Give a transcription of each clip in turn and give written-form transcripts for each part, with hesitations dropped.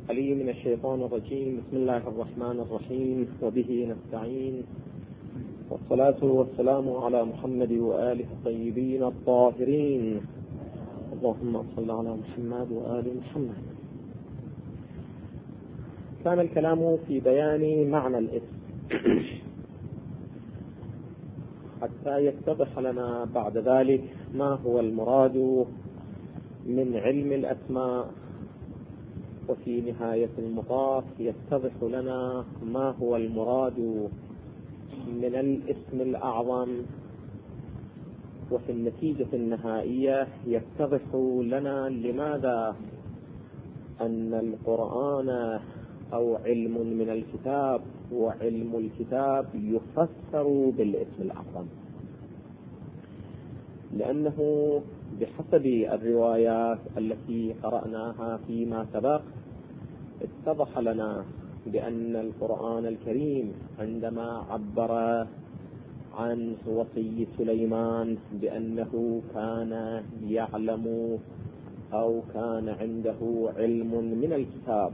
علي من الشيطان الرجيم. بسم الله الرحمن الرحيم، وبه نستعين، والصلاة والسلام على محمد وآله الطيبين الطاهرين. اللهم صل على محمد وآل محمد. كان الكلام في بيان معنى الاسم حتى يتضح لنا بعد ذلك ما هو المراد من علم الأسماء، وفي نهاية المطاف يتضح لنا ما هو المراد من الاسم الأعظم، وفي النتيجة النهائية يتضح لنا لماذا أن القرآن أو علم من الكتاب وعلم الكتاب يفسر بالاسم الأعظم، لأنه بحسب الروايات التي قرأناها فيما سبق اتضح لنا بأن القرآن الكريم عندما عبر عن وصي سليمان بأنه كان يعلم أو كان عنده علم من الكتاب،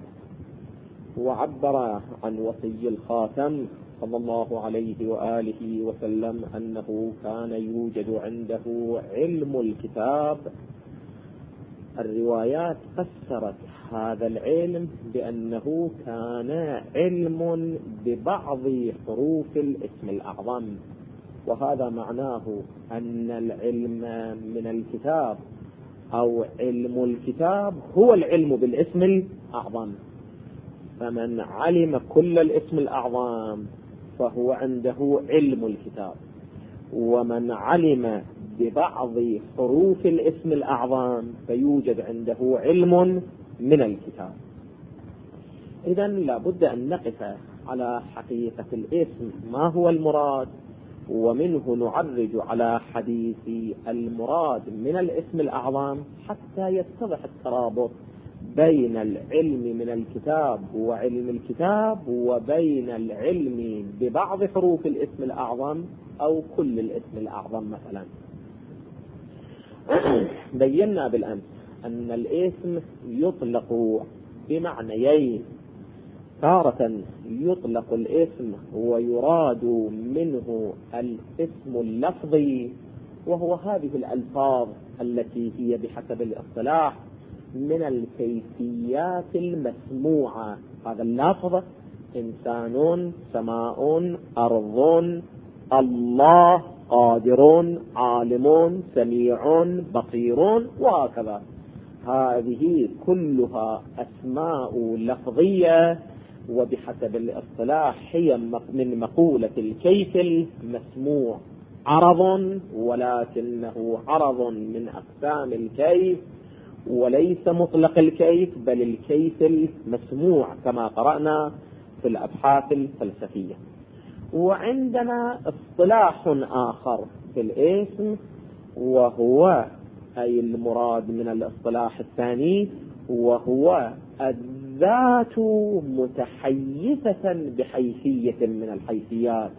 وعبر عن وصي الخاتم صلى الله عليه وآله وسلم أنه كان يوجد عنده علم الكتاب، الروايات فسرت هذا العلم بأنه كان علم ببعض حروف الاسم الأعظم، وهذا معناه أن العلم من الكتاب أو علم الكتاب هو العلم بالاسم الأعظم. فمن علم كل الاسم الأعظم فهو عنده علم الكتاب، ومن علم ببعض حروف الاسم الأعظم فيوجد عنده علم من الكتاب. إذن لابد أن نقف على حقيقة الاسم، ما هو المراد، ومنه نعرج على حديث المراد من الاسم الأعظم حتى يتضح الترابط بين العلم من الكتاب وعلم الكتاب وبين العلم ببعض حروف الاسم الأعظم أو كل الاسم الأعظم. مثلا بينا بالأمس أن الاسم يطلق بمعنيين، تارة يطلق الاسم ويراد منه الاسم اللفظي، وهو هذه الألفاظ التي هي بحسب الاصطلاح من الكيفيات المسموعة. هذا اللفظ إنسان، سماء، أرض، الله، قادر، عالم، سميع، بصير، وهكذا. هذه كلها أسماء لفظية، وبحسب الاصطلاح هي من مقولة الكيف المسموع، عرض، ولكنه عرض من أقسام الكيف وليس مطلق الكيف، بل الكيف المسموع كما قرأنا في الأبحاث الفلسفية. وعندنا اصطلاح آخر في الاسم، وهو أي المراد من الاصطلاح الثاني، وهو الذات متحيزة بحيثية من الحيثيات،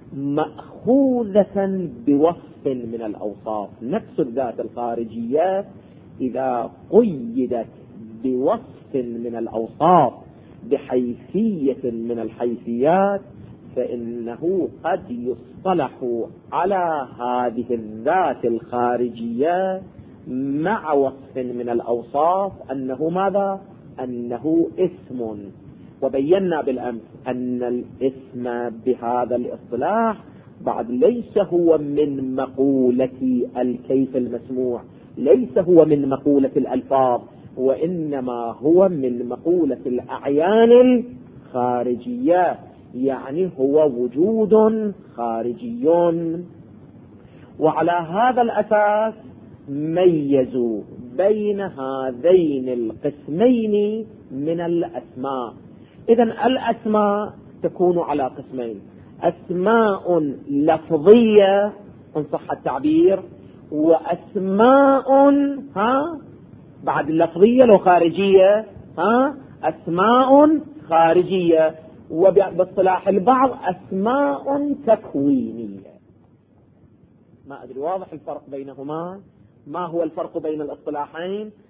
مأخوذة بوصف من الأوصاف. نفس الذات الخارجية إذا قيدت بوصف من الأوصاف بحيثية من الحيثيات فإنه قد يصطلح على هذه الذات الخارجية مع وصف من الأوصاف أنه ماذا؟ أنه اسم. وبينا بالأمس أن الاسم بهذا الاصطلاح بعد ليس هو من مقولة الكيف المسموع، ليس هو من مقولة الألفاظ، وإنما هو من مقولة الأعيان الخارجية، يعني هو وجود خارجي. وعلى هذا الأساس ميزوا بين هذين القسمين من الأسماء. إذن الأسماء تكون على قسمين: أسماء لفظية إن صح التعبير، وأسماء بعد اللفظية لو خارجية أسماء خارجية، وباصطلاح البعض أسماء تكوينية. ما أدري واضح الفرق بينهما؟ ما هو الفرق بين الاصطلاحين؟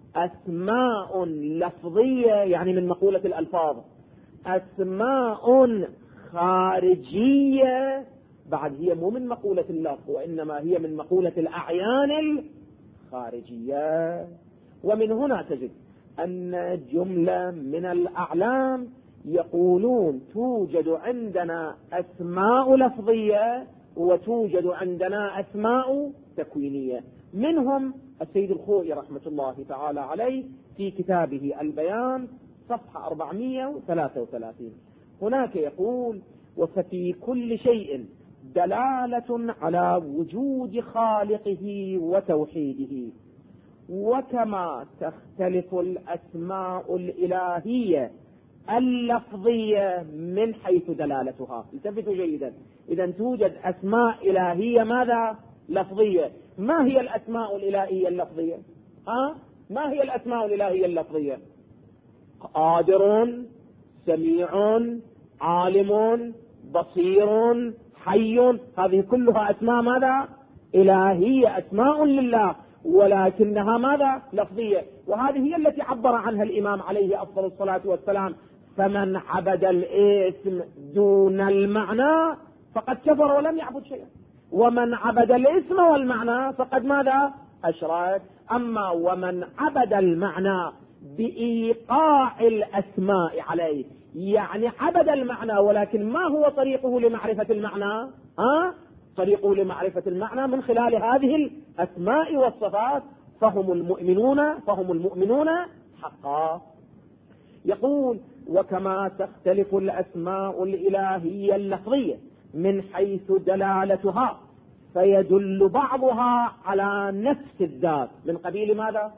أسماء لفظية يعني من مقولة الألفاظ، أسماء خارجية بعد هي مو من مقولة اللفظ وإنما هي من مقولة الأعيان الخارجية. ومن هنا تجد أن جملة من الأعلام يقولون توجد عندنا أسماء لفظية وتوجد عندنا أسماء تكوينية. منهم السيد الخوئي رحمة الله تعالى عليه في كتابه البيان صفحة 433 هناك يقول: وفي كل شيء دلالة على وجود خالقه وتوحيده، وكما تختلف الأسماء الإلهية اللفظية من حيث دلالتها. التفتوا جيدا، إذا توجد أسماء إلهية ماذا؟ لفظية. ما هي الأسماء الإلهية اللفظية؟ ما هي الأسماء الإلهية اللفظية؟ قادر، سميع، عالم، بصير، حي، هذه كلها أسماء ماذا؟ إلهية، أسماء لله، ولكنها ماذا؟ لفظية. وهذه هي التي عبر عنها الإمام عليه أفضل الصلاة والسلام: فمن عبد الاسم دون المعنى فقد كفر ولم يعبد شيئا، ومن عبد الاسم والمعنى فقد ماذا؟ أشرك. أما ومن عبد المعنى بإيقاع الأسماء عليه، يعني عبد المعنى ولكن ما هو طريقه لمعرفة المعنى؟ طريقه لمعرفة المعنى من خلال هذه الأسماء والصفات، فهم المؤمنون حقا. يقول: وكما تختلف الأسماء الإلهية اللفظية من حيث دلالتها، فيدل بعضها على نفس الذات. من قبيل ماذا؟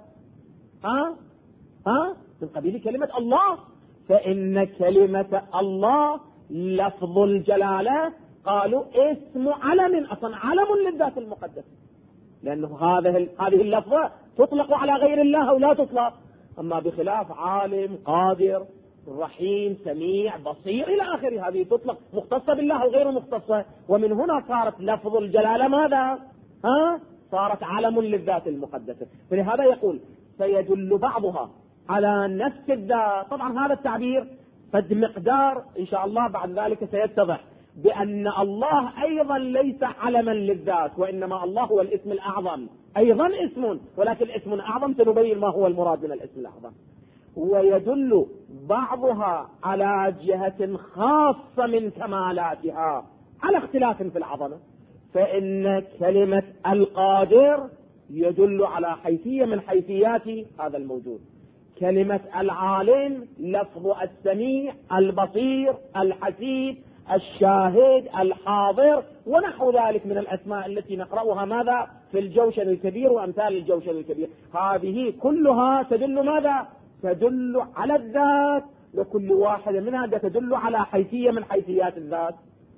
من قبيل كلمة الله، فإن كلمة الله لفظ الجلالة قالوا اسم علم، أصلا علم للذات المقدسة، لأنه هذه اللفظة تطلق على غير الله أو لا تطلق. أما بخلاف عالم، قادر، رحيم، سميع، بصير إلى آخره، هذه تطلق مختصة بالله وغير مختصة. ومن هنا صارت لفظ الجلالة ماذا؟ صارت علم للذات المقدسة. فلهذا يقول: فيدل بعضها على نفس الذات. طبعا هذا التعبير قد مقدار إن شاء الله بعد ذلك سيتضح بأن الله أيضا ليس علما للذات، وإنما الله هو الاسم الأعظم، أيضا اسم، ولكن اسم أعظم سنبين ما هو المراد من الاسم الأعظم. ويدل بعضها على جهة خاصة من كمالاتها على اختلاف في العظمة، فإن كلمة القادر يدل على حيثية من حيثيات هذا الموجود، كلمة العالم لفظ السميع، البصير، الحسيب، الشاهد، الحاضر، ونحو ذلك من الأسماء التي نقرأها ماذا؟ في الجوشن الكبير وأمثال الجوشن الكبير. هذه كلها تدل ماذا؟ تدل على الذات، وكل واحدة منها تدل على حيثية من حيثيات الذات.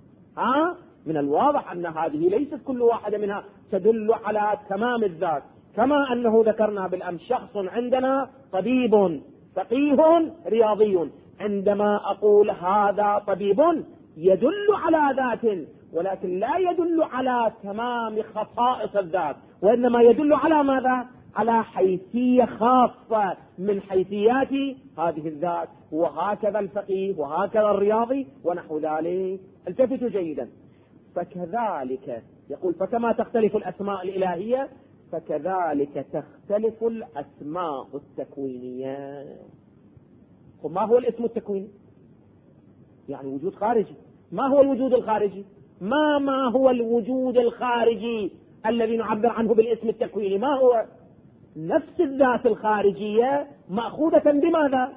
من الواضح أن هذه ليست كل واحدة منها تدل على تمام الذات، كما أنه ذكرنا بالأمس شخص عندنا طبيب، فقيه، رياضي، عندما أقول هذا طبيب يدل على ذات، ولكن لا يدل على تمام خصائص الذات، وإنما يدل على ماذا؟ على حيثية خاصة من حيثيات هذه الذات. وهكذا الفقيه، وهكذا الرياضي، ونحو ذلك. التفتوا جيدا. فكذلك يقول: فكما تختلف الأسماء الإلهية فكذلك تختلف الأسماء التكوينية. وما هو الاسم التكويني؟ يعني وجود خارجي. ما هو الوجود الخارجي؟ ما هو الوجود الخارجي الذي نعبر عنه بالاسم التكويني؟ ما هو؟ نفس الذات الخارجية مأخوذة بماذا؟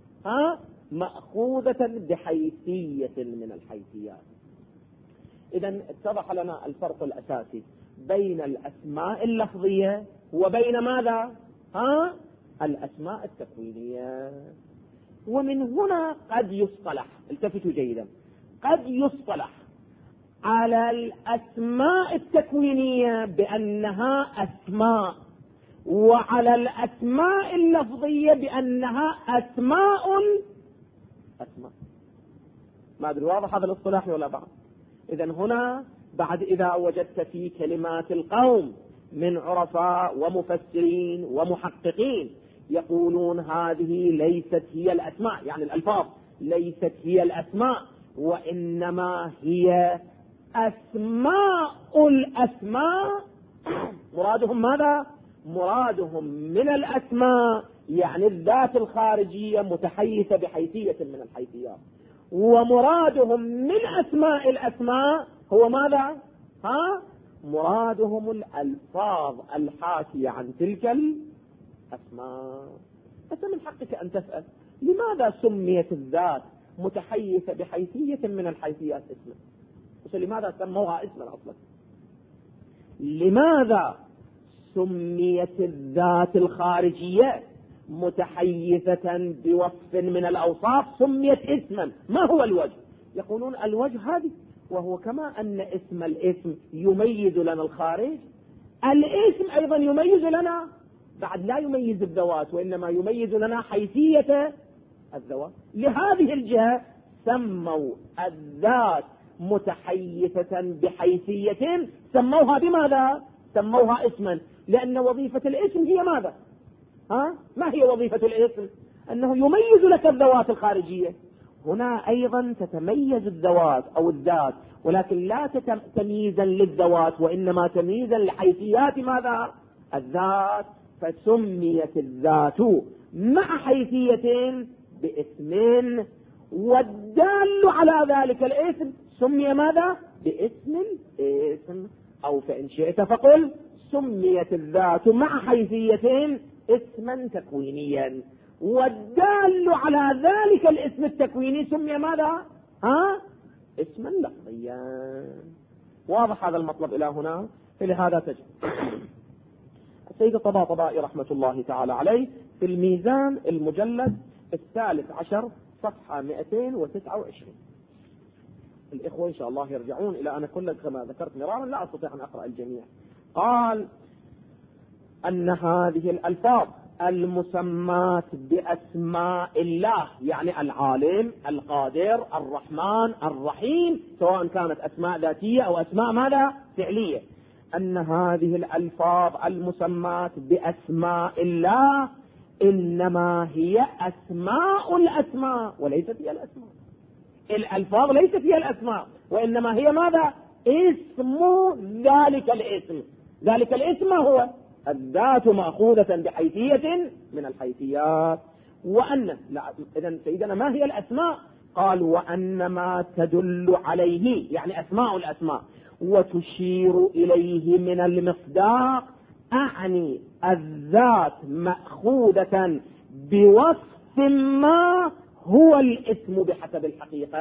مأخوذة بحيثية من الحيثيات. إذن اتضح لنا الفرق الأساسي بين الأسماء اللفظية وبين ماذا؟ الأسماء التكوينية. ومن هنا قد يصطلح، التفتوا جيدا، قد يصطلح على الأسماء التكوينية بأنها أسماء، وعلى الأسماء اللفظية بأنها أسماء. ما أدري واضح هذا الاصطلاح ولا بعض؟ إذن هنا بعد إذا وجدت في كلمات القوم من عرفاء ومفسرين ومحققين يقولون هذه ليست هي الأسماء، يعني الألفاظ ليست هي الأسماء، وإنما هي أسماء الأسماء. مرادهم ماذا؟ مرادهم من الأسماء يعني الذات الخارجية متحيزة بحيثية من الحيثيات، ومرادهم من أسماء الأسماء هو ماذا؟ مرادهم الألفاظ الحاكية عن تلك الأسماء. أنت من حقك أن تسأل لماذا سميت الذات متحيزة بحيثية من الحيثيات اسما؟ لماذا سموها اسما أصلا؟ لماذا سميت الذات الخارجية متحيزة بوصف من الأوصاف سميت اسما؟ ما هو الوجه؟ يقولون الوجه هذه، وهو كما أن اسم الاسم يميز لنا الخارج، الاسم أيضا يميز لنا، بعد لا يميز الذوات وإنما يميز لنا حيثية الذوات. لهذه الجهة سموا الذات متحيزة بحيثية، سموها بماذا؟ سموها اسما، لأن وظيفة الاسم هي ماذا؟ ما هي وظيفة الاسم؟ أنه يميز لك الذوات الخارجية. هنا أيضا تتميز الذوات أو الذات، ولكن لا تمييزا للذوات وإنما تمييزا لحيثيات ماذا؟ الذات. فسميت الذات مع حيثية باسم، والدال على ذلك الاسم سمي ماذا؟ باسم الاسم. أو فإن شئت فقل سميت الذات مع حيثية اسما تكوينيا، والدال على ذلك الاسم التكويني سمي ماذا؟ اسما لفظيا. واضح هذا المطلب إلى هنا؟ فلهذا تجد السيد الطباطبائي رحمة الله تعالى عليه في الميزان المجلد 13 صفحة 229. الإخوة إن شاء الله يرجعون إلى أنا كل كما ذكرت مرارا لا أستطيع أن أقرأ الجميع. قال أن هذه الألفاظ المسمات بأسماء الله، يعني العالم، القادر، الرحمن، الرحيم، سواء كانت أسماء ذاتية أو أسماء ماذا؟ فعلية. أن هذه الألفاظ المسمات بأسماء الله إنما هي أسماء الأسماء وليست هي الأسماء. الألفاظ ليست هي الأسماء، وإنما هي ماذا؟ اسم ذلك الاسم. ذلك الاسم هو الذات مأخوذة بحيثية من الحيثيات. وأن إذن سيدنا ما هي الأسماء؟ قال وأن ما تدل عليه يعني أسماء الأسماء وتشير إليه من المصداق، أعني الذات مأخوذة بوصف ما هو الاسم بحسب الحقيقة.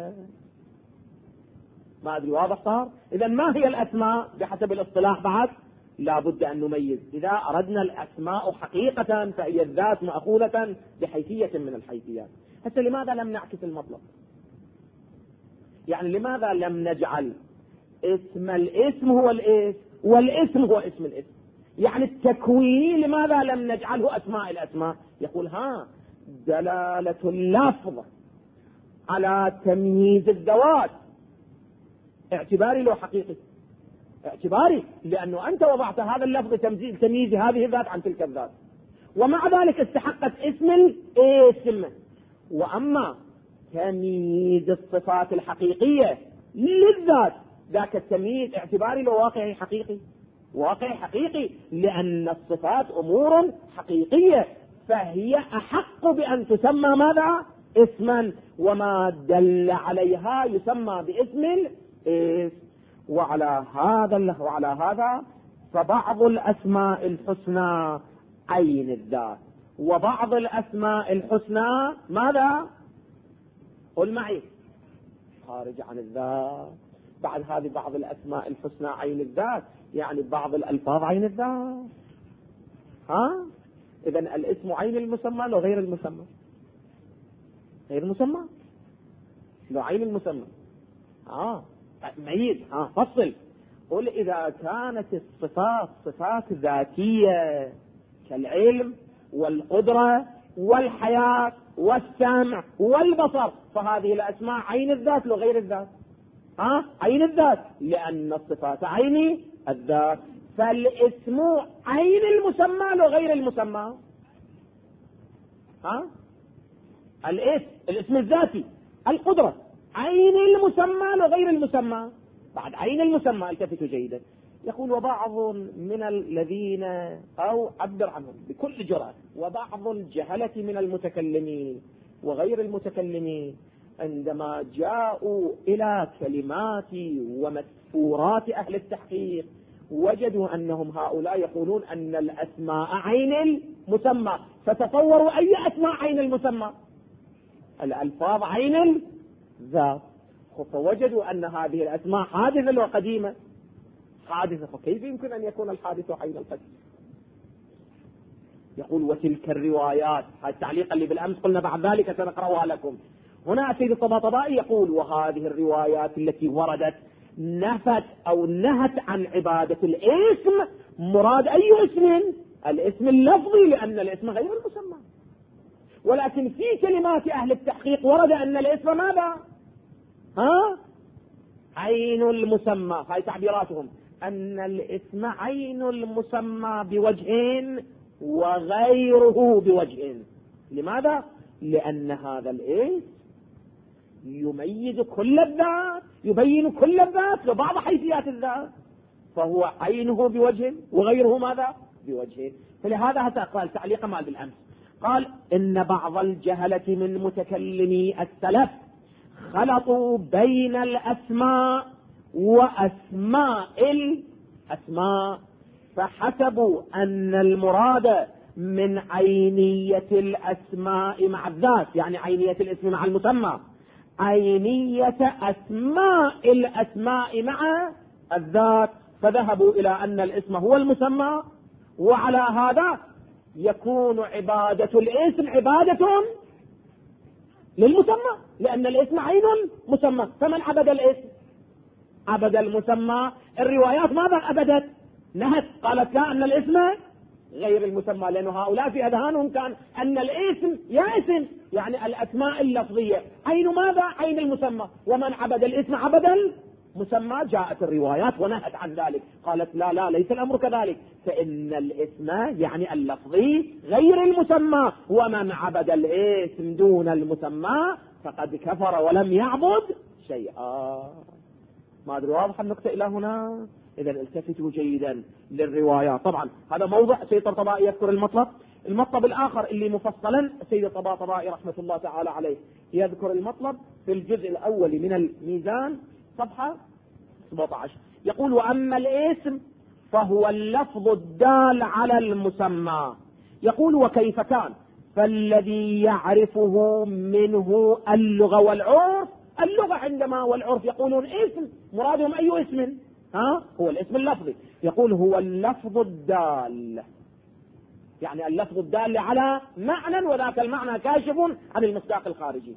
ما أدري واضح صار؟ إذن ما هي الأسماء بحسب الاصطلاح؟ بعد لا بد أن نميز. إذا أردنا الأسماء حقيقة فهي الذات مأخوذة بحيثية من الحيثيات. هسه لماذا لم نعكس المطلب؟ يعني لماذا لم نجعل اسم الاسم هو الاسم والاسم هو اسم الاسم؟ يعني التكوين لماذا لم نجعله أسماء الأسماء؟ يقول دلالة اللفظ على تمييز الذوات اعتباري لو حقيقي، اعتباري لأنه أنت وضعت هذا اللفظ تمييز هذه الذات عن تلك الذات، ومع ذلك استحقت اسم الاسم. وأما تمييز الصفات الحقيقية للذات ذاك التمييز اعتباري لو واقعي حقيقي، واقعي حقيقي، لأن الصفات أمور حقيقية فهي أحق بأن تسمى ماذا؟ اسما، وما دل عليها يسمى باسم الاسم. وعلى هذا فبعض الأسماء الحسنى عين الذات، وبعض الأسماء الحسنى ماذا؟ قل معي خارج عن الذات. بعد هذه بعض الأسماء الحسنى عين الذات يعني بعض الألفاظ عين الذات. إذن الاسم عين المسمى لو غير المسمى؟ غير المسمى لو عين المسمى. ميز فصل. قل إذا كانت الصفات صفات ذاتية كالعلم والقدرة والحياة والسمع والبصر فهذه الأسماء عين الذات لو غير الذات. عين الذات لأن الصفات عين الذات. فالاسم عين المسمى لو غير المسمى. الاسم الذاتي، القدرة، عين المسمى وغير المسمى. بعد عين المسمى التفتوا جيدا، يقول وبعض من الذين أو عبر عنهم بكل جرأة، وبعض الجهلة من المتكلمين وغير المتكلمين عندما جاءوا إلى كلمات ومسفورات أهل التحقيق وجدوا أنهم هؤلاء يقولون أن الأسماء عين المسمى، فتصوروا أي أسماء عين المسمى؟ الألفاظ عين الذات، فوجدوا أن هذه الأسماء حادثة وقديمة. حادثة، فكيف يمكن أن يكون الحادث عين القديم؟ يقول وتلك الروايات، هذا التعليق اللي بالأمس قلنا بعد ذلك سنقرأها لكم. هنا سيد الطباطبائي يقول وهذه الروايات التي وردت نفت أو نهت عن عبادة الاسم، مراد أي اسم؟ الاسم اللفظي، لأن الاسم غير المسمى. ولكن في كلمات أهل التحقيق ورد أن الاسم ماذا؟ عين المسمى. هاي تعبيراتهم، أن الاسم عين المسمى بوجه وغيره بوجه. لماذا؟ لأن هذا الاسم يميز كل الذات، يبين كل الذات وبعض حيثيات الذات، فهو عينه بوجه وغيره ماذا؟ بوجه. فلهذا قال تعليق مال بالأمس، قال إن بعض الجهلة من متكلمي السلف خلطوا بين الأسماء وأسماء الأسماء، فحسبوا أن المراد من عينية الأسماء مع الذات، يعني عينية الاسم مع المسمى، عينية أسماء الأسماء مع الذات، فذهبوا إلى أن الاسم هو المسمى، وعلى هذا يكون عبادة الاسم عبادة للمسمى، لأن الاسم عين مسمى. فمن عبد الاسم عبد المسمى. الروايات ماذا عبدت؟ نهت، قالت لا، أن الاسم غير المسمى، لأن هؤلاء في أذهانهم كان أن الاسم يا اسم، يعني الأسماء اللفظية عين ماذا؟ عين المسمى. ومن عبد الاسم عبد المسمى. جاءت الروايات ونهت عن ذلك، قالت لا لا، ليس الأمر كذلك، فإن الاسم يعني اللفظي غير المسمى، ومن عبد الاسم دون المسمى فقد كفر ولم يعبد شيئا. ما أدري واضح النقطة إلى هنا؟ إذا التفتوا جيدا للروايات. طبعا هذا موضع سيد الطبائي يذكر المطلب الآخر اللي مفصلا سيد الطبائي رحمة الله تعالى عليه يذكر المطلب في الجزء الأول من الميزان صفحة 17، يقول وأما الاسم فهو اللفظ الدال على المسمى. يقول وكيف كان؟ فالذي يعرفه منه اللغة والعرف. اللغة عندما والعرف يقولون اسم، مرادهم أي اسم؟ هو الاسم اللفظي. يقول هو اللفظ الدال، يعني اللفظ الدال على معنى، وذاك المعنى كاشف عن المصداق الخارجي.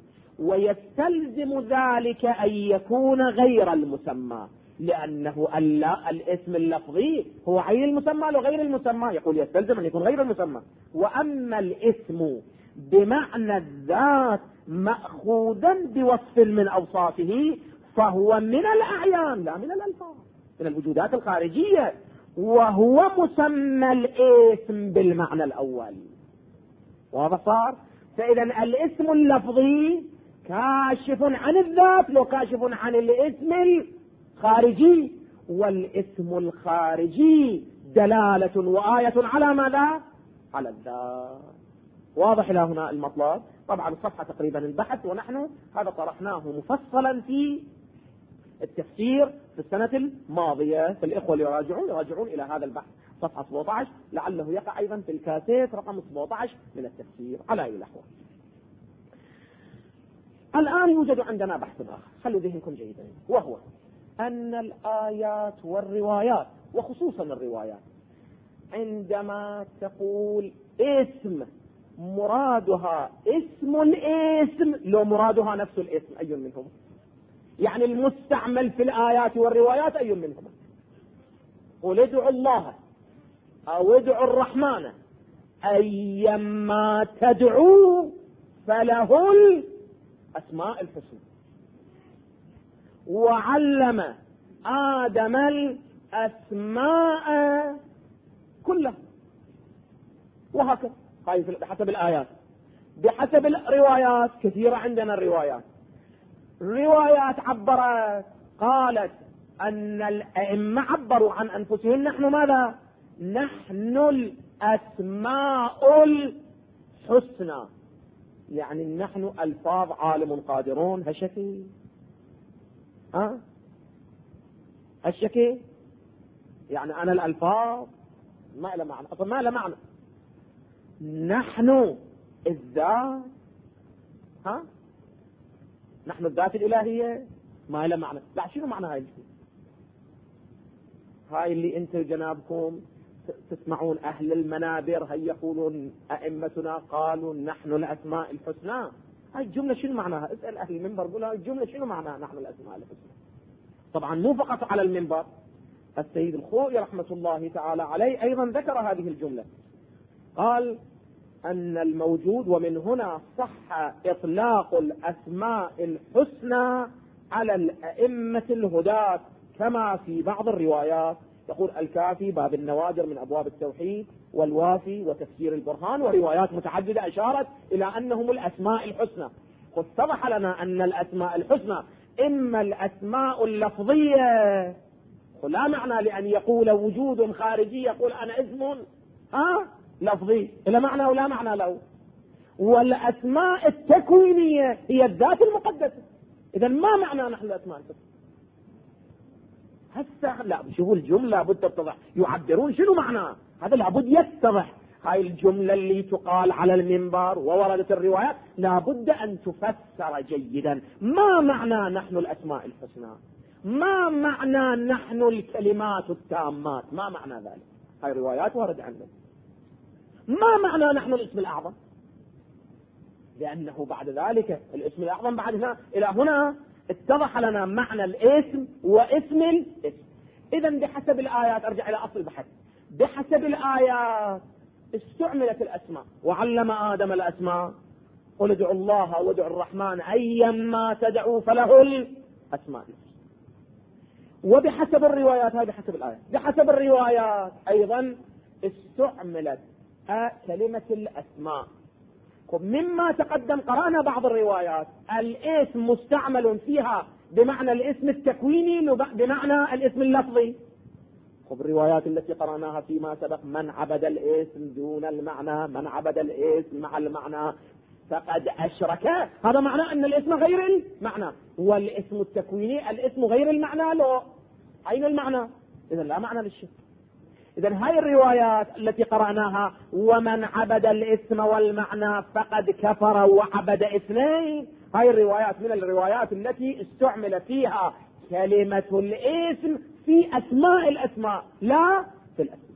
ويستلزم ذلك أن يكون غير المسمى، لأنه الاسم اللفظي هو عين المسمى وغير المسمى. يقول يستلزم أن يكون غير المسمى. وأما الاسم بمعنى الذات مأخوذا بوصف من أوصافه فهو من الأعيان لا من الألفاظ، من الوجودات الخارجية، وهو مسمى الاسم بالمعنى الأول. واضح صار؟ فإذا الاسم اللفظي كاشف عن الذات لو كاشف عن الاسم الخارجي، والاسم الخارجي دلالة وآية على ماذا؟ على الذات. واضح إلى هنا المطلب؟ طبعا الصفحة تقريبا البحث، ونحن هذا طرحناه مفصلا في التفسير في السنة الماضية، فالإخوة اللي يراجعون إلى هذا البحث صفحة 17، لعله يقع أيضا في الكاسيت رقم 17 من التفسير على أي الأحوال. الآن يوجد عندنا بحث آخر، خلوا ذهنكم جيدا، وهو أن الآيات والروايات، وخصوصا الروايات، عندما تقول اسم مرادها اسم الاسم لو مرادها نفس الاسم، أي منهم؟ يعني المستعمل في الآيات والروايات أي منهم؟ قل ادعوا الله أو ادعوا الرحمن أيما تدعوا فله الأسماء الحسنى. وعلم آدم الأسماء كلها، وهكذا حسب الآيات. بحسب الروايات كثيرة عندنا الروايات عبرت، قالت أن الأئمة عبروا عن أنفسهم نحن ماذا؟ نحن الأسماء الحسنى، يعني نحن ألفاظ عالم قادرون. هالشكل هالشكل يعني أنا الألفاظ ما له معنى، أصلا ما له معنى. نحن الذات، نحن الذات الإلهية ما له معنى. لا، شنو معنى هاي اللي انتم جنابكم تسمعون أهل المنابر هي يقولون أئمتنا قالوا نحن الأسماء الحسنى؟ هاي الجملة شنو معناها؟ اسأل أهل المنبر قول هاي الجملة شنو معناها نحن الأسماء الحسنى. طبعا مو فقط على المنبر، السيد الخوئي رحمة الله تعالى عليه أيضا ذكر هذه الجملة، قال أن الموجود ومن هنا صح إطلاق الأسماء الحسنى على الأئمة الهداة كما في بعض الروايات. يقول الكافي باب النوادر من أبواب التوحيد، والوافي وتفسير البرهان، وروايات متعددة أشارت إلى أنهم الأسماء الحسنى. قد اتضح لنا أن الأسماء الحسنى إما الأسماء اللفظية، لا معنى لأن يقول وجود خارجي يقول أنا اسم لفظي إلى معنى ولا معنى له، والأسماء التكوينية هي الذات المقدسة. إذا ما معنى نحن الأسماء الحسنى؟ هسه لا، شوفوا الجملة لابد تتضح، يعبرون شنو معناه، هذا لابد يتضح. هاي الجملة اللي تقال على المنبر ووردت الروايات لابد أن تفسر جيدا. ما معنى نحن الأسماء الحسنى؟ ما معنى نحن الكلمات التامات؟ ما معنى ذلك؟ هاي الروايات ورد عنه. ما معنى نحن الاسم الأعظم؟ لأنه بعد ذلك الاسم الأعظم بعد هنا إلى هنا اتضح لنا معنى الاسم واسم الاسم. إذا بحسب الآيات، أرجع إلى أصل البحث، بحسب الآيات استعملت الأسماء، وعلم آدم الأسماء، قل ادعوا الله وادعوا الرحمن أيما تدعوا فله الأسماء. وبحسب الروايات، هذه بحسب الآيات، بحسب الروايات أيضا استعملت كلمة الأسماء. مما تقدم قرأنا بعض الروايات الاسم مستعمل فيها بمعنى الاسم التكويني بمعنى الاسم اللفظي. الروايات التي قرأناها فيما سبق من عبد الاسم دون المعنى، من عبد الاسم مع المعنى فقد أشرك، هذا معنى أن الاسم غير المعنى، والاسم التكويني الاسم غير المعنى له أين المعنى؟ إذا لا معنى للشرك. إذا هاي الروايات التي قرأناها ومن عبد الاسم والمعنى فقد كفر وعبد اثنين، هاي الروايات من الروايات التي استعمل فيها كلمة الاسم في أسماء الأسماء لا في الأسماء.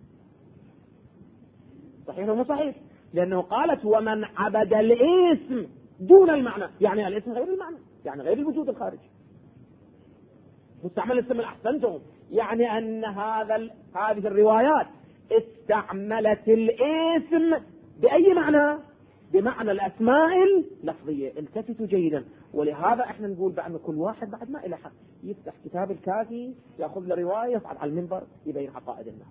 صحيح ولا صحيح؟ لأنه قالت ومن عبد الاسم دون المعنى، يعني الاسم غير المعنى، يعني غير الوجود الخارجي. مستعمل الاسم الأحسنتم، يعني أن هذه الروايات استعملت الاسم بأي معنى؟ بمعنى الأسماء اللفظية. التفتوا جيدا، ولهذا احنا نقول بعد كل واحد بعد ما إلى حق يفتح كتاب الكافي يأخذ له رواية يصعد على المنبر يبين عقائد الناس.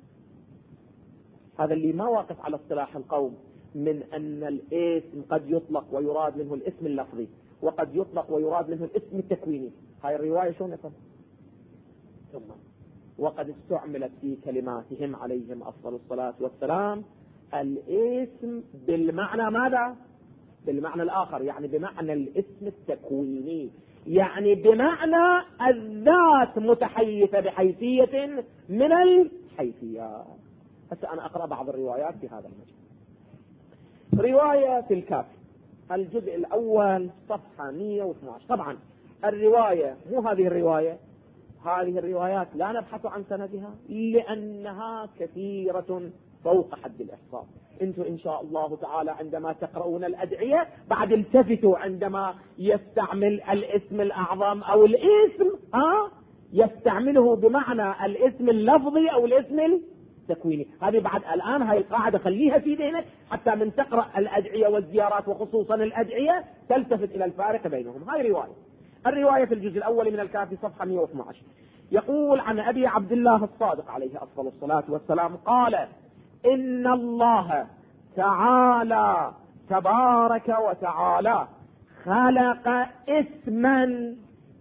هذا اللي ما واقف على اصطلاح القوم من أن الاسم قد يطلق ويراد منه الاسم اللفظي، وقد يطلق ويراد منه الاسم التكويني. هاي الرواية شو نفهم؟ ثم وقد استعملت في كلماتهم عليهم أفضل الصلاة والسلام الاسم بالمعنى ماذا؟ بالمعنى الآخر، يعني بمعنى الاسم التكويني، يعني بمعنى الذات متحيثة بحيثية من الحيثيات. هسه أنا أقرأ بعض الروايات في هذا المجال. رواية في الكافي الجزء الأول صفحة 112. طبعا الرواية مو هذه الرواية، هذه الروايات لا نبحث عن سندها لأنها كثيرة فوق حد الإحصاء. انتم إن شاء الله تعالى عندما تقرؤون الأدعية بعد التفتوا عندما يستعمل الاسم الأعظم أو الاسم يستعمله بمعنى الاسم اللفظي أو الاسم التكويني. هذه بعد الآن هاي القاعدة خليها في ذهنك حتى من تقرأ الأدعية والزيارات وخصوصا الأدعية تلتفت إلى الفارق بينهم. هاي رواية. الرواية في الجزء الأول من الكافي صفحة 112 يقول عن أبي عبد الله الصادق عليه أفضل الصلاة والسلام قال إن الله تعالى تبارك وتعالى خلق اسما.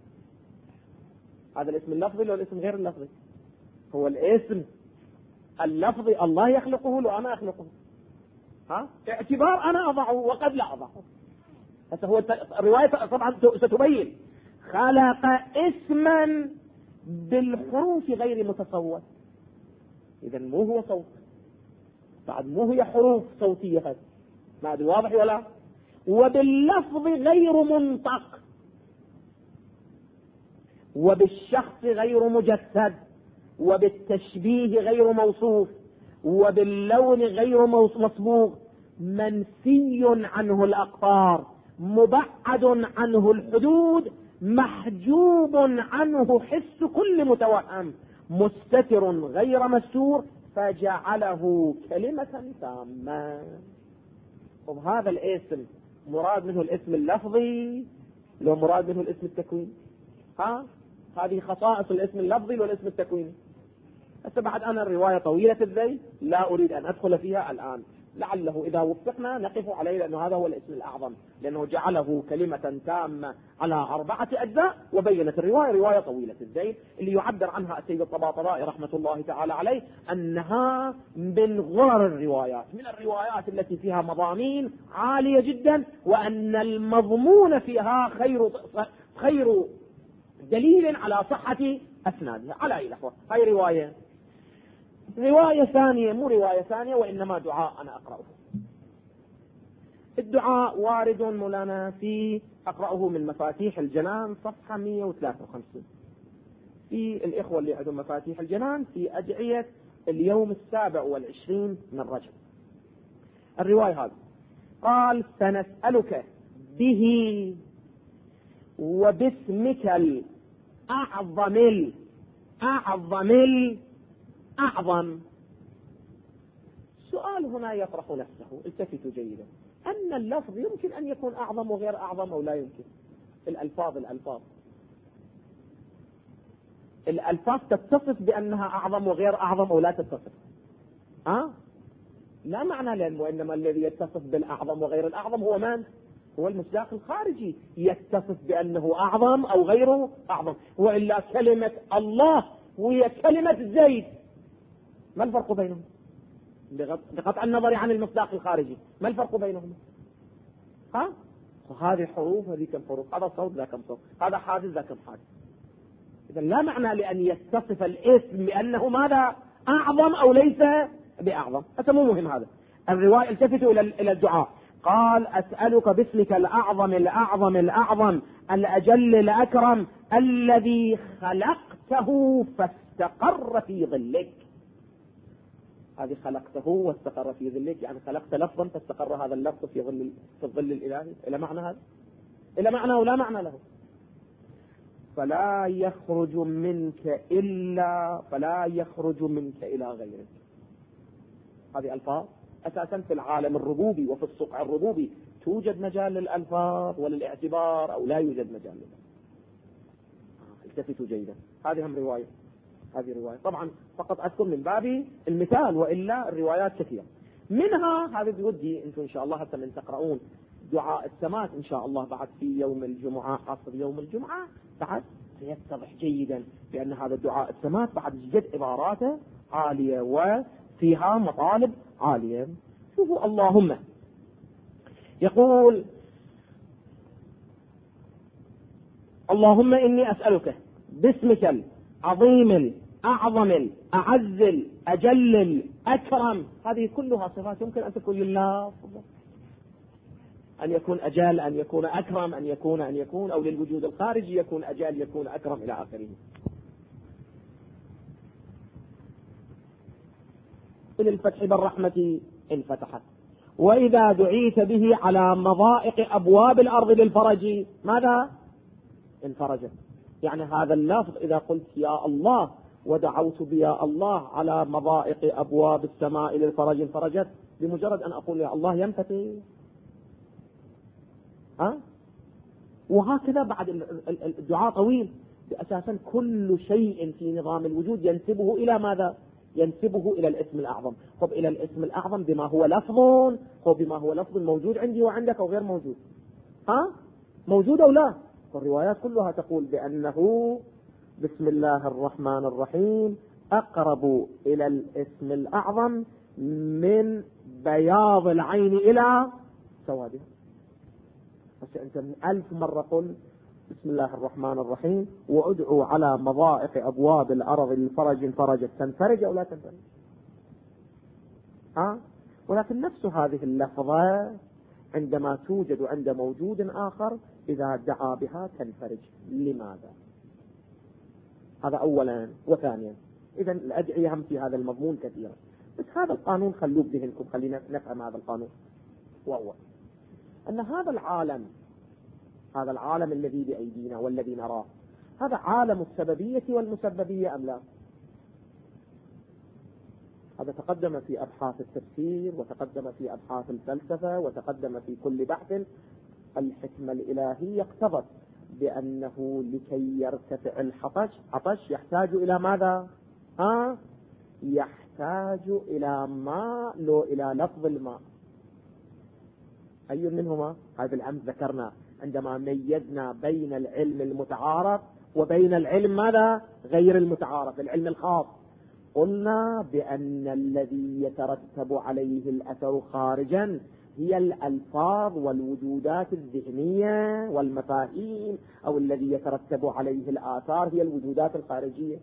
هذا الاسم اللفظي ولا الاسم غير اللفظي؟ هو الاسم اللفظي الله يخلقه لو أنا أخلقه، اعتبار أنا أضعه وقد لا أضعه. هذا هو الرواية طبعا ستبين. خلق اسما بالحروف غير متصوت، إذا مو هو صوت، بعد مو هي حروف صوتية، هذا ما أدري واضح ولا؟ وباللفظ غير منطق، وبالشخص غير مجسد، وبالتشبيه غير موصوف، وباللون غير مصبوغ، منسي عنه الأقطار، مبعد عنه الحدود، محجوب عنه حس كل متوهم، مستتر غير مستور، فجعله كلمة تامة. وهذا الاسم مراد منه الاسم اللفظي لو مراد منه الاسم التكويني؟ هذه خصائص الاسم اللفظي والاسم التكويني. هسه بعد أنا الرواية طويلة الذيل لا أريد أن أدخل فيها الآن، لعله إذا وفقنا نقف عليه، لأنه هذا هو الاسم الأعظم، لأنه جعله كلمة تامة على 4 أجزاء. وبينت الرواية رواية طويلة الذيل اللي يعبر عنها السيد الطباطبائي رحمة الله تعالى عليه أنها من غرر الروايات، من الروايات التي فيها مضامين عالية جدا، وأن المضمون فيها خير دليل على صحة أسنادها. على أي لحظة هاي رواية ثانية، مو رواية ثانية وإنما دعاء أنا أقرأه. الدعاء وارد مولانا في أقرأه من مفاتيح الجنان صفحة 153 في الإخوة اللي عندهم مفاتيح الجنان في أدعية اليوم 27 من رجب. الرواية هذه قال: سنسألك به وباسمك الأعظم. سؤال هنا يطرح نفسه، التفتوا جيدا، أن اللفظ يمكن أن يكون أعظم وغير أعظم أو لا يمكن؟ الألفاظ تتصف بأنها أعظم وغير أعظم أو لا تتصف؟ لا معنى لأنه، وإنما الذي يتصف بالأعظم وغير الأعظم هو من؟ هو المصداق الخارجي يتصف بأنه أعظم أو غير أعظم. وإلا كلمة الله وهي كلمة زيد، ما الفرق بينهم؟ بقطع النظر عن المصداق الخارجي ما الفرق بينهم؟ هذه حروف هذه كم حروف، هذا صوت ذا كم صوت، هذا حادث ذا كم حادث. إذا لا معنى لأن يتصف الاسم بأنه ماذا؟ أعظم أو ليس بأعظم. هذا مو مهم. هذا الرواية التفتوا إلى الدعاء. قال: أسألك باسمك الأعظم الأجل الأكرم الذي خلقته فاستقر في ظلك. هذه خلقته واستقر في ظلك، يعني خلقت لفظا فاستقر هذا اللفظ في الظل الإلهي. إلى معنى هذا؟ إلى معنى ولا معنى له؟ فلا يخرج منك إلى غيرك. هذه ألفاظ أساسا في العالم الربوبي وفي الصقع الربوبي توجد مجال للألفاظ وللاعتبار أو لا يوجد مجال لها. التفتوا جيدا. هذه هم رواية، هذه رواية طبعا فقط أذكر من باب المثال، وإلا الروايات كثيرة. منها هذه بودي أنتم إن شاء الله حتى من تقرؤون دعاء السمات إن شاء الله بعد في يوم الجمعة، عصر يوم الجمعة بعد سيتضح جيدا بأن هذا الدعاء السمات بعد جد عباراته عالية وفيها مطالب عالية. شوفوا اللهم يقول: اللهم إني أسألك باسمك العظيم الأعظم الأعز الأجل الأكرم. هذه كلها صفات يمكن أن تكون لله، أن يكون أجل، أن يكون أكرم، أن يكون أو للوجود الخارجي يكون أجل، يكون أكرم إلى آخره. إلى الفتح بالرحمة انفتحت، وإذا دعيت به على مضائق أبواب الأرض للفرج ماذا؟ انفرجت. يعني هذا اللفظ إذا قلت يا الله ودعوت بيا الله على مضائق أبواب السماء للفرج انفرجت، بمجرد أن أقول يا الله ينفتح. وهكذا بعد الدعاء طويل. أساسا كل شيء في نظام الوجود ينسبه إلى ماذا؟ ينسبه إلى الاسم الأعظم. خب إلى الاسم الأعظم بما هو لفظ، خب بما هو لفظ موجود عندي وعندك أو غير موجود؟ موجود أو لا؟ الروايات كلها تقول بأنه بسم الله الرحمن الرحيم أقرب إلى الاسم الأعظم من بياض العين إلى سوادها. بس أنت 1000 مرة قل بسم الله الرحمن الرحيم وادعوا على مضائق أبواب الأرض للفرج فرجت، تنفرج أو لا تنفرج؟ ولكن نفس هذه اللفظة عندما توجد عند موجود آخر إذا دعا بها تنفرج. لماذا؟ هذا أولا. وثانيا إذا الأدعية هم في هذا المضمون كثيرا، بس هذا القانون خلوه بذهنكم، خلينا نفهم هذا القانون، وهو أن هذا العالم الذي بأيدينا والذي نراه هذا عالم السببية والمسببية أم لا؟ هذا تقدم في أبحاث التفسير وتقدم في أبحاث الفلسفة وتقدم في كل بحث. الحكمة الإلهية اقتضت بأنه لكي يرتفع العطش يحتاج إلى ماذا؟ يحتاج إلى ماء، لو إلى لفظ الماء. أي منهما؟ هذا الأمس ذكرنا عندما ميزنا بين العلم المتعارف وبين العلم ماذا؟ غير المتعارف، العلم الخاص. قلنا بأن الذي يترتب عليه الأثر خارجا هي الألفاظ والوجودات الذهنية والمفاهيم، أو الذي يترتب عليه الآثار هي الوجودات الخارجية.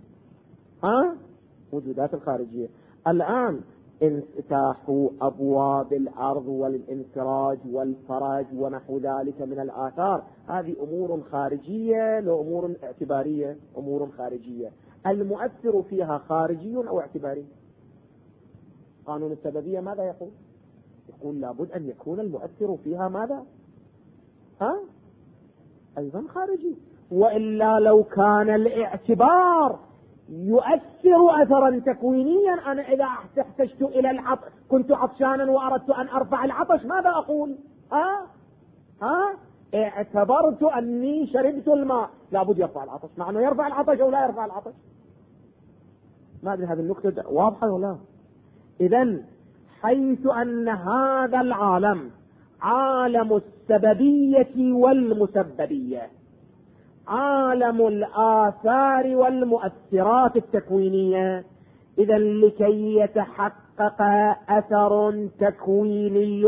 وجودات الخارجية. الآن انفتاح أبواب الأرض والانفراج والفرج ونحو ذلك من الآثار، هذه أمور خارجية لو أمور اعتبارية؟ أمور خارجية. المؤثر فيها خارجي أو اعتباري؟ قانون السببية ماذا يقول؟ يقول لابد أن يكون المؤثر فيها ماذا؟ أيضا خارجي. وإلا لو كان الاعتبار يؤثر أثرا تكوينيا، أنا إذا احتجت إلى العطش، كنت عطشانا وأردت أن أرفع العطش، ماذا أقول؟ اعتبرت أني شربت الماء، لابد يرفع العطش، مع أنه يرفع العطش أو لا يرفع العطش؟ ما أدري هذه النقطة واضحة ولا لا؟ إذن حيث أن هذا العالم عالم السببية والمسببية، عالم الآثار والمؤثرات التكوينية، إذا لكي يتحقق أثر تكويني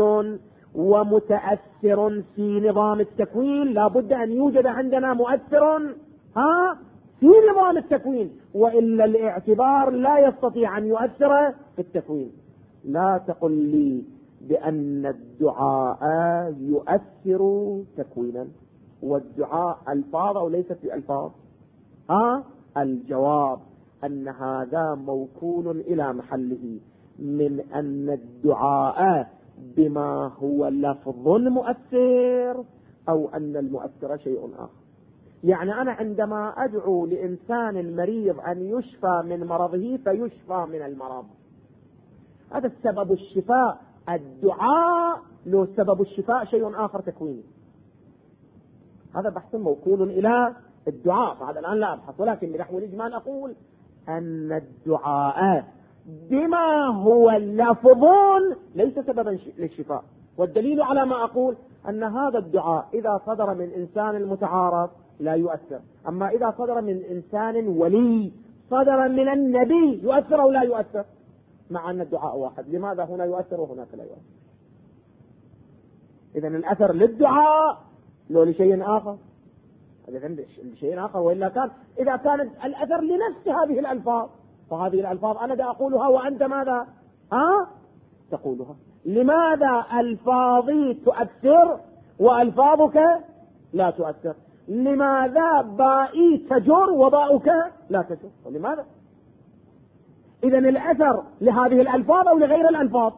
ومتأثر في نظام التكوين لابد أن يوجد عندنا مؤثر في نظام التكوين، وإلا الاعتبار لا يستطيع أن يؤثر في التكوين. لا تقل لي بأن الدعاء يؤثر تكوينا، والدعاء ألفاظ أو ليست بألفاظ؟ الجواب أن هذا موكول إلى محله، من أن الدعاء بما هو لفظ مؤثر أو أن المؤثر شيء آخر. يعني أنا عندما أدعو لإنسان مريض أن يشفى من مرضه فيشفى من المرض، هذا السبب الشفاء. الدعاء له سبب الشفاء شيء آخر تكويني، هذا بحث موكول إلى الدعاء، فهذا الآن لا أبحث، ولكن بنحو الإجمال أقول أن الدعاء بما هو لفظ ليس سببا للشفاء. والدليل على ما أقول أن هذا الدعاء إذا صدر من إنسان متعارف لا يؤثر، أما إذا صدر من إنسان ولي، صدر من النبي، يؤثر أو لا يؤثر؟ مع أن الدعاء واحد، لماذا هنا يؤثر وهناك لا يؤثر؟ إذن الأثر للدعاء لو لشيء آخر، هذا لشيء آخر. وإلا كان إذا كان الأثر لنفس هذه الألفاظ، فهذه الألفاظ أنا أقولها وأنت ماذا تقولها. لماذا ألفاظي تؤثر وألفاظك لا تؤثر؟ لماذا بائي تجر وباؤك لا تجر؟ ولماذا؟ إذن الأثر لهذه الألفاظ أو لغير الألفاظ؟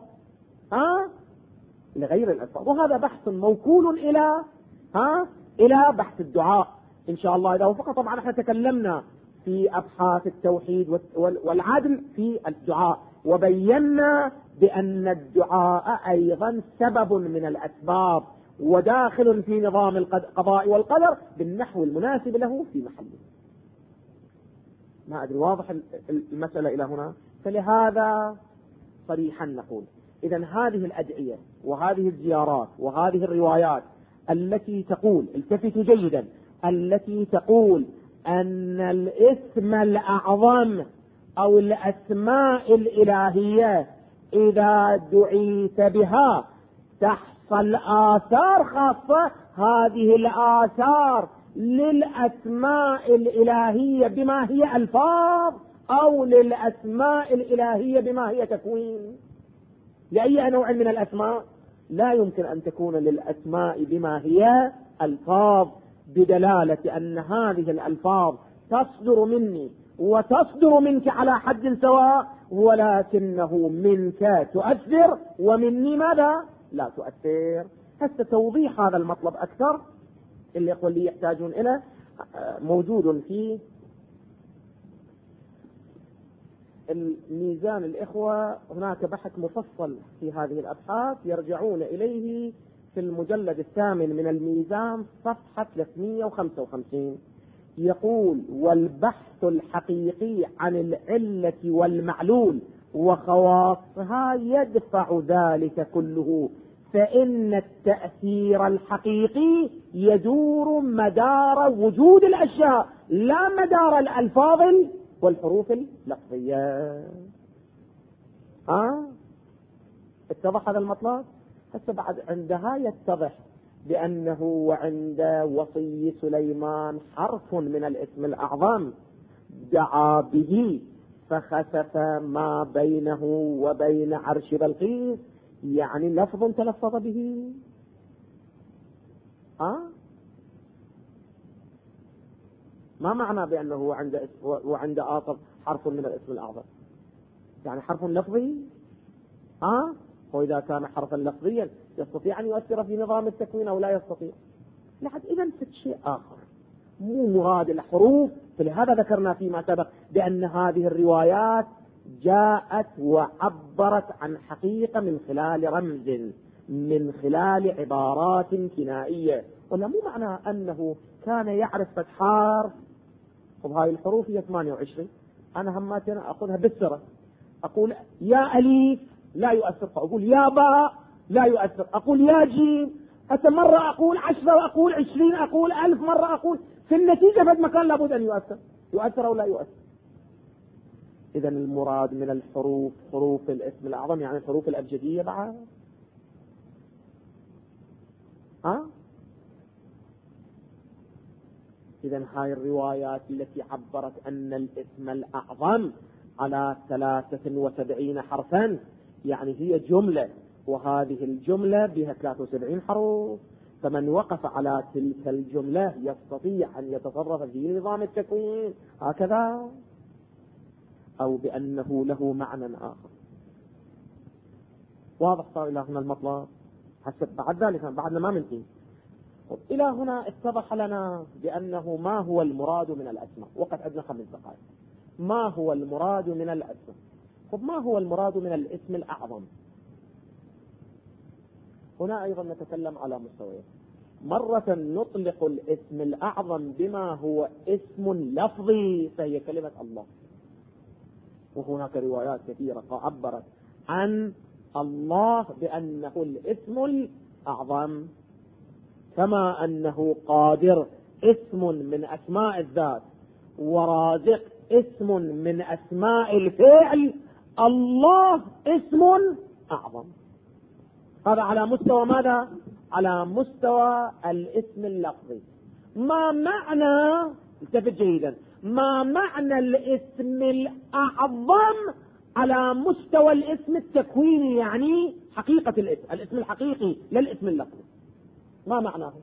لغير الألفاظ. وهذا بحث موكول إلى بحث الدعاء إن شاء الله إذا وفق. طبعا احنا تكلمنا في أبحاث التوحيد والعدل في الدعاء، وبينا بأن الدعاء أيضا سبب من الأسباب وداخل في نظام القضاء والقدر بالنحو المناسب له في محله. ما أدري واضح المسألة إلى هنا؟ فلهذا صريحا نقول إذن هذه الأدعية وهذه الزيارات وهذه الروايات التي تقول، التفتوا جيدا، التي تقول أن الاسم الأعظم أو الأسماء الإلهية إذا دعيت بها تحصل آثار خاصة، هذه الآثار للأسماء الإلهية بما هي ألفاظ أو للأسماء الإلهية بما هي تكوين؟ لأي نوع من الأسماء؟ لا يمكن أن تكون للأسماء بما هي ألفاظ بدلالة أن هذه الألفاظ تصدر مني وتصدر منك على حد سواء، ولكنه منك تؤثر ومني ماذا؟ لا تؤثر. هسه توضيح هذا المطلب أكثر اللي يقول لي يحتاجون إلى موجود في الميزان الإخوة، هناك بحث مفصل في هذه الأبحاث يرجعون إليه في المجلد 8 من الميزان صفحة 355. يقول: والبحث الحقيقي عن العلة والمعلول وخواصها يدفع ذلك كله، فإن التأثير الحقيقي يدور مدار وجود الأشياء لا مدار الألفاظ والحروف اللفظية. اتضح هذا المطلب؟ هسه بعد عندها يتضح بأنه وعند وصي سليمان حرف من الاسم الأعظم دعا به فخسف ما بينه وبين عرش بلقيس، يعني لفظ تلفظ به. ما معنى بأنه وعند آخر حرف من الاسم الأعظم؟ يعني حرف لفظي. وإذا كان حرفا لفظيا يستطيع أن يؤثر في نظام التكوين أو لا يستطيع؟ لحد إذن في شيء آخر مو مراد الحروف. فلهذا ذكرنا فيما سبق بأن هذه الروايات جاءت وعبرت عن حقيقة من خلال رمز، من خلال عبارات كنائية، ولا مو معنى أنه كان يعرف فتحار. وهذه الحروف هي 28، أنا هماتنا أخذها بالسرة، أقول يا أليف لا يؤثر، أقول يا باء لا يؤثر، أقول يا جيم، حتى مرة أقول 10 وأقول 20 أقول 1000 مرة أقول، في النتيجة في المكان لابد أن يؤثر أو لا يؤثر. إذا المراد من الحروف حروف الاسم الأعظم، يعني الحروف الأبجدية بعد. إذا هاي الروايات التي عبرت أن الاسم الأعظم على 73 حرفا، يعني هي جملة، وهذه الجملة بها 73 حروف، فمن وقف على تلك الجملة يستطيع أن يتصرف في نظام التكوين هكذا، أو بأنه له معنى آخر. واضح صار إلى هنا المطلب؟ حسب بعد ذلك بعدنا ما منتهي. إلى هنا اتضح لنا بأنه ما هو المراد من الأسماء، وقد عندنا 5 دقائق. ما هو المراد من الأسماء؟ ما هو المراد من الاسم الأعظم؟ هنا أيضا نتكلم على مستويات. مرة نطلق الاسم الأعظم بما هو اسم لفظي فهي كلمة الله، وهناك روايات كثيرة عبرت عن الله بأنه الاسم الأعظم، كما أنه قادر اسم من أسماء الذات، ورازق اسم من أسماء الفعل، الله اسم أعظم. هذا على مستوى ماذا؟ على مستوى الاسم اللفظي. ما معنى، التفت جيدا، ما معنى الاسم الأعظم على مستوى الاسم التكويني، يعني حقيقة الاسم الحقيقي للاسم اللفظي، ما معناه؟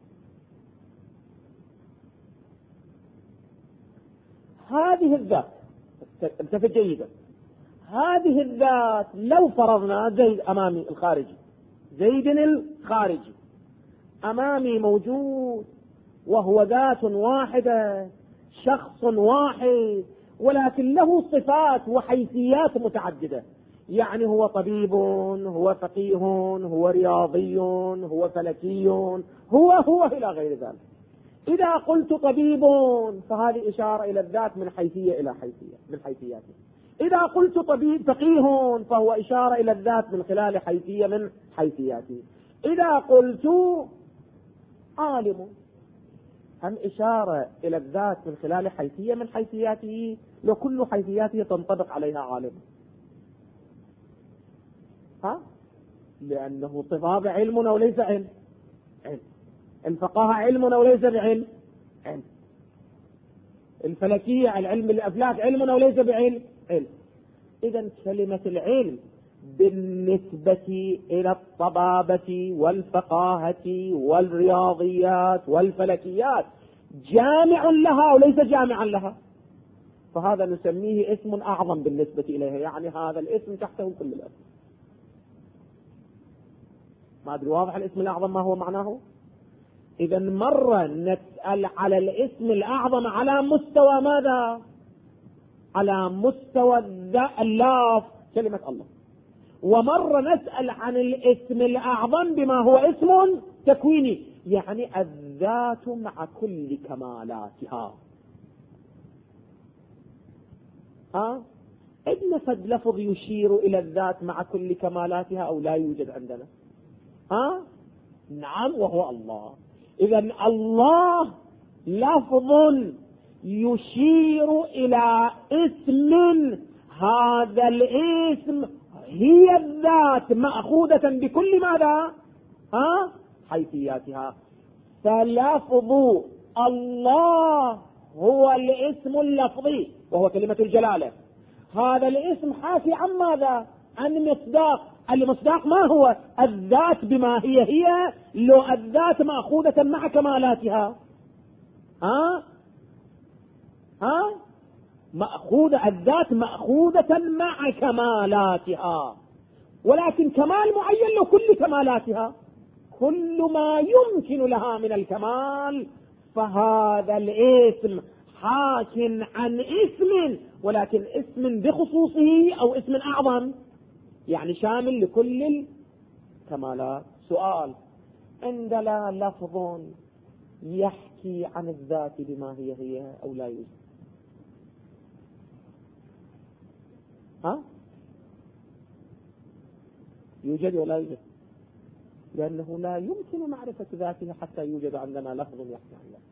هذه الذات، التفت جيدا، هذه الذات لو فرضنا زيد أمامي الخارجي، زيد الخارجي أمامي موجود، وهو ذات واحدة، شخص واحد، ولكن له صفات وحيثيات متعددة، يعني هو طبيب، هو فقيه، هو رياضي، هو فلكي، هو إلى غير ذلك. إذا قلت طبيب فهذه إشارة إلى الذات من حيثية إلى حيثية من حيثياته. إذا قلت طبيب فقيه فهو إشارة إلى الذات من خلال حيثية من حيثياته. إذا قلت عالم هم إشارة إلى الذات من خلال حيثية من حيثياته، لو كل حيثياته تنطبق عليها عالم. لأنه طباب علم أو ليس علم؟ علم. الفقاهة علم أو ليس بعلم؟ علم. الفلكية العلم الأفلاك علم أو ليس بعلم؟ علم. إذا كلمة العلم بالنسبة إلى الطبابة والفقاهة والرياضيات والفلكيات جامع لها أو ليس جامعا لها، فهذا نسميه اسم أعظم بالنسبة إليها، يعني هذا الاسم تحته كل الاسم. ما أدري واضح الاسم الأعظم ما هو معناه؟ إذا مرة نسأل على الاسم الأعظم على مستوى ماذا؟ على مستوى اللفظ كلمة الله، ومرة نسأل عن الاسم الأعظم بما هو اسم تكويني، يعني الذات مع كل كمالاتها. إن فد لفظ يشير إلى الذات مع كل كمالاتها أو لا يوجد عندنا؟ نعم، وهو الله. إذا الله لفظ يشير إلى اسم، هذا الاسم هي الذات مأخوذة بكل ماذا؟ حيثياتها. فلفظ الله هو الاسم اللفظي وهو كلمة الجلالة. هذا الاسم حاكي عن ماذا؟ عن مصداق. المصداق ما هو؟ الذات بما هي لو الذات مأخوذة مع كمالاتها. مأخوذة الذات مأخوذة مع كمالاتها، ولكن كمال معين له كل كمالاتها، كل ما يمكن لها من الكمال، فهذا الاسم حاك عن اسم، ولكن اسم بخصوصه أو اسم أعظم، يعني شامل لكل الكمالات. سؤال: عندنا لفظ يحكي عن الذات بما هي أو لا يوجد؟ يوجد ولا يوجد؟ لأنه لا يمكن معرفة ذاته حتى يوجد عندنا لفظ يحكي عن ذاته.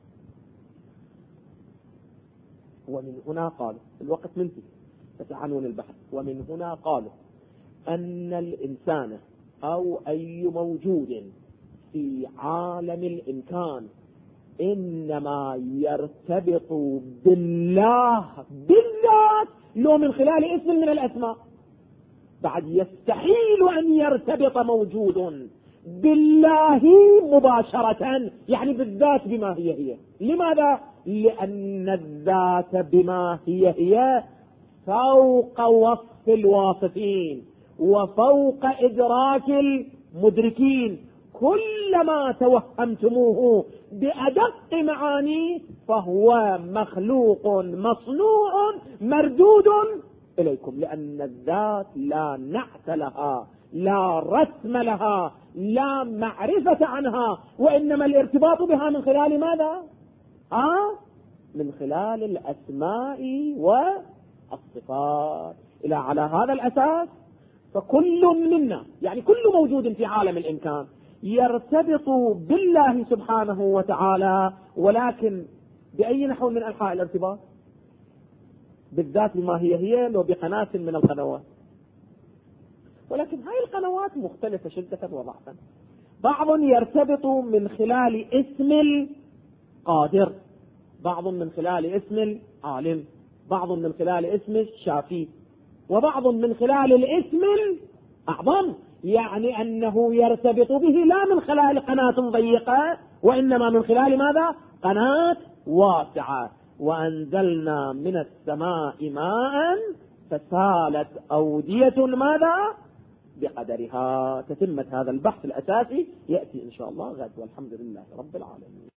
ومن هنا قالوا الوقت منتهي فتعنون البحث. ومن هنا قالوا أن الإنسان أو أي موجود في عالم الإمكان إنما يرتبط بالله بالذات لو من خلال اسم من الأسماء. بعد يستحيل أن يرتبط موجود بالله مباشرة، يعني بالذات بما هي. لماذا؟ لأن الذات بما هي فوق وصف الواصفين وفوق إدراك المدركين. كلما توهمتموه بأدق معاني فهو مخلوق مصنوع مردود إليكم، لأن الذات لا نعت لها، لا رسم لها، لا معرفة عنها، وإنما الارتباط بها من خلال ماذا؟ من خلال الأسماء والصفات. إلى على هذا الأساس فكل منا، يعني كل موجود في عالم الإمكان، يرتبط بالله سبحانه وتعالى، ولكن بأي نحو من أنحاء الارتباط؟ بالذات بما هي لو بقناة من القنوات، ولكن هاي القنوات مختلفة شدة وضعفا. بعض يرتبط من خلال اسم القادر، بعض من خلال اسم العالم، بعض من خلال اسم الشافي، وبعض من خلال الاسم الأعظم، يعني أنه يرتبط به لا من خلال قناة ضيقة، وإنما من خلال ماذا؟ قناة واسعة. وأنزلنا من السماء ماء فسالت أودية ماذا؟ بقدرها. تتمة هذا البحث الأساسي يأتي إن شاء الله غد، والحمد لله رب العالمين.